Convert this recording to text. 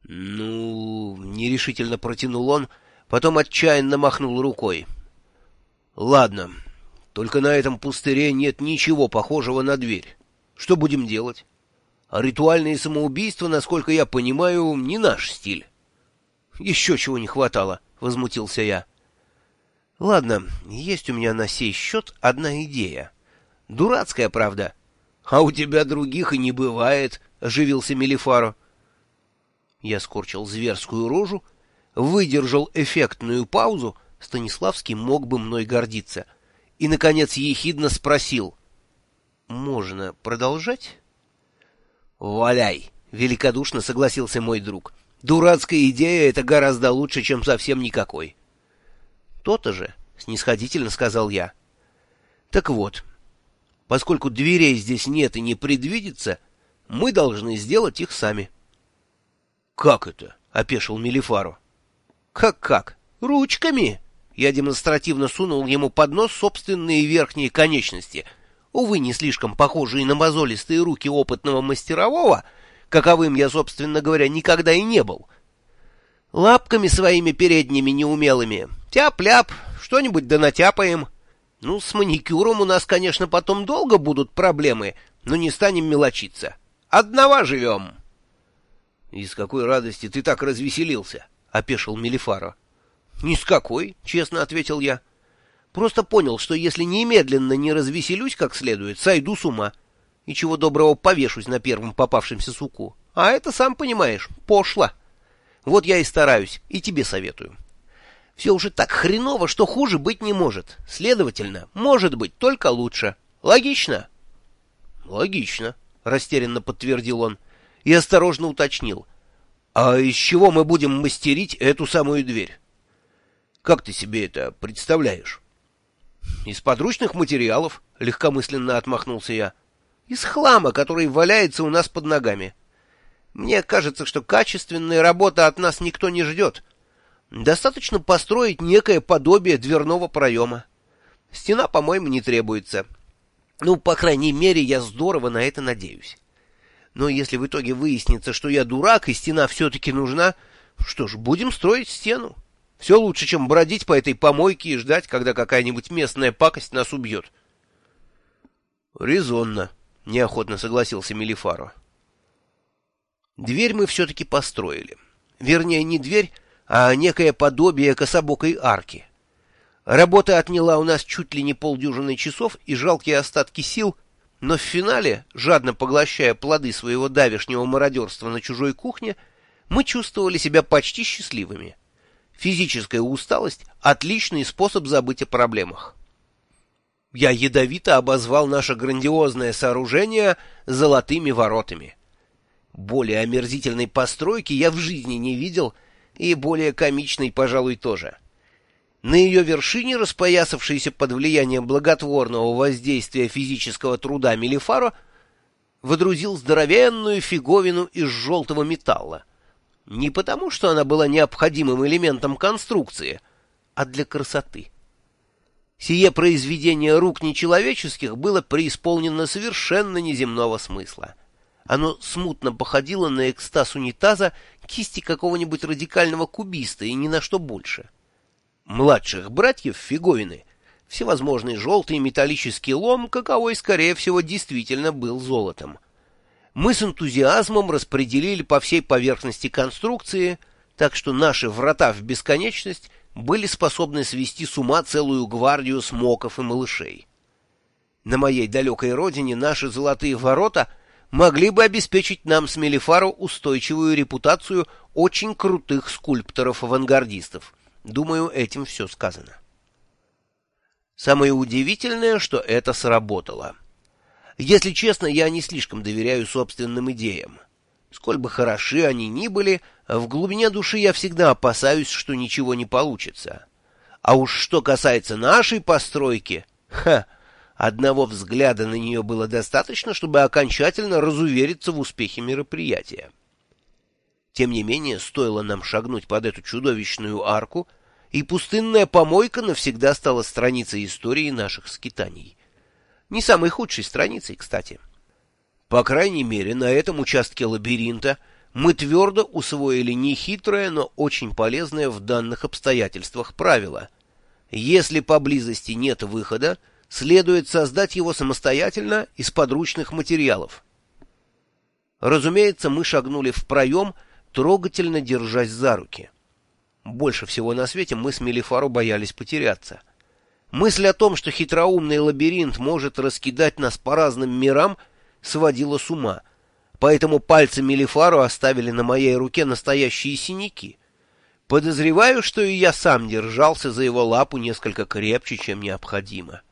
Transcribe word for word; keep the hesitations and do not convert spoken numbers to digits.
Ну, нерешительно протянул он, потом отчаянно махнул рукой. Ладно, только на этом пустыре нет ничего похожего на дверь. Что будем делать? А ритуальные самоубийства, насколько я понимаю, не наш стиль. Еще чего не хватало, возмутился я. Ладно, есть у меня на сей счет одна идея. Дурацкая, правда. А у тебя других и не бывает, оживился Мелифаро. Я скорчил зверскую рожу, выдержал эффектную паузу, Станиславский мог бы мной гордиться, и, наконец, ехидно спросил. «Можно продолжать?» «Валяй!» — великодушно согласился мой друг. «Дурацкая идея — это гораздо лучше, чем совсем никакой». «То-то же», — снисходительно сказал я. «Так вот, поскольку дверей здесь нет и не предвидится, мы должны сделать их сами». «Как это?» — опешил Мелифаро. «Как-как? Ручками!» Я демонстративно сунул ему под нос собственные верхние конечности, увы, не слишком похожие на мозолистые руки опытного мастерового, каковым я, собственно говоря, никогда и не был. Лапками своими передними неумелыми. Тяп-ляп, что-нибудь да натяпаем. Ну, с маникюром у нас, конечно, потом долго будут проблемы, но не станем мелочиться. Одного живем. — И с какой радости ты так развеселился? — опешил Мелифаро. — Ни с какой, — честно ответил я. Просто понял, что если немедленно не развеселюсь как следует, сойду с ума. И чего доброго повешусь на первом попавшемся суку. А это, сам понимаешь, пошло. Вот я и стараюсь, и тебе советую. Все уже так хреново, что хуже быть не может. Следовательно, может быть только лучше. Логично? — Логично, — растерянно подтвердил он и осторожно уточнил. — А из чего мы будем мастерить эту самую дверь? Как ты себе это представляешь? — Из подручных материалов, — легкомысленно отмахнулся я. — Из хлама, который валяется у нас под ногами. Мне кажется, что качественная работа от нас никто не ждет. Достаточно построить некое подобие дверного проема. Стена, по-моему, не требуется. Ну, по крайней мере, я здорово на это надеюсь. Но если в итоге выяснится, что я дурак, и стена все-таки нужна, что ж, будем строить стену. Все лучше, чем бродить по этой помойке и ждать, когда какая-нибудь местная пакость нас убьет. — Резонно, — неохотно согласился Мелифаро. Дверь мы все-таки построили. Вернее, не дверь, а некое подобие кособокой арки. Работа отняла у нас чуть ли не полдюжины часов и жалкие остатки сил, но в финале, жадно поглощая плоды своего давешнего мародерства на чужой кухне, мы чувствовали себя почти счастливыми. Физическая усталость — отличный способ забыть о проблемах. Я ядовито обозвал наше грандиозное сооружение «золотыми воротами». Более омерзительной постройки я в жизни не видел, и более комичной, пожалуй, тоже. На ее вершине, распоясавшейся под влиянием благотворного воздействия физического труда Мелифаро, водрузил здоровенную фиговину из желтого металла. Не потому, что она была необходимым элементом конструкции, а для красоты. Сие произведение рук нечеловеческих было преисполнено совершенно неземного смысла. Оно смутно походило на экстаз унитаза кисти какого-нибудь радикального кубиста и ни на что больше. Младших братьев фиговины всевозможный желтый металлический лом, каковой, скорее всего, действительно был золотом. Мы с энтузиазмом распределили по всей поверхности конструкции, так что наши врата в бесконечность были способны свести с ума целую гвардию смоков и малышей. На моей далекой родине наши золотые ворота могли бы обеспечить нам с Мелифаро устойчивую репутацию очень крутых скульпторов-авангардистов. Думаю, этим все сказано. Самое удивительное, что это сработало. Если честно, я не слишком доверяю собственным идеям. Сколь бы хороши они ни были, в глубине души я всегда опасаюсь, что ничего не получится. А уж что касается нашей постройки, ха, одного взгляда на нее было достаточно, чтобы окончательно разувериться в успехе мероприятия. Тем не менее, стоило нам шагнуть под эту чудовищную арку, и пустынная помойка навсегда стала страницей истории наших скитаний. Не самой худшей страницей, кстати. По крайней мере, на этом участке лабиринта Мы твердо усвоили нехитрое, но очень полезное в данных обстоятельствах правило. Если поблизости нет выхода, следует создать его самостоятельно из подручных материалов. Разумеется, мы шагнули в проем, трогательно держась за руки. Больше всего на свете мы с Мелифаро боялись потеряться. Мысль о том, что хитроумный лабиринт может раскидать нас по разным мирам, сводила с ума, поэтому пальцы Мелифаро оставили на моей руке настоящие синяки. Подозреваю, что и я сам держался за его лапу несколько крепче, чем необходимо.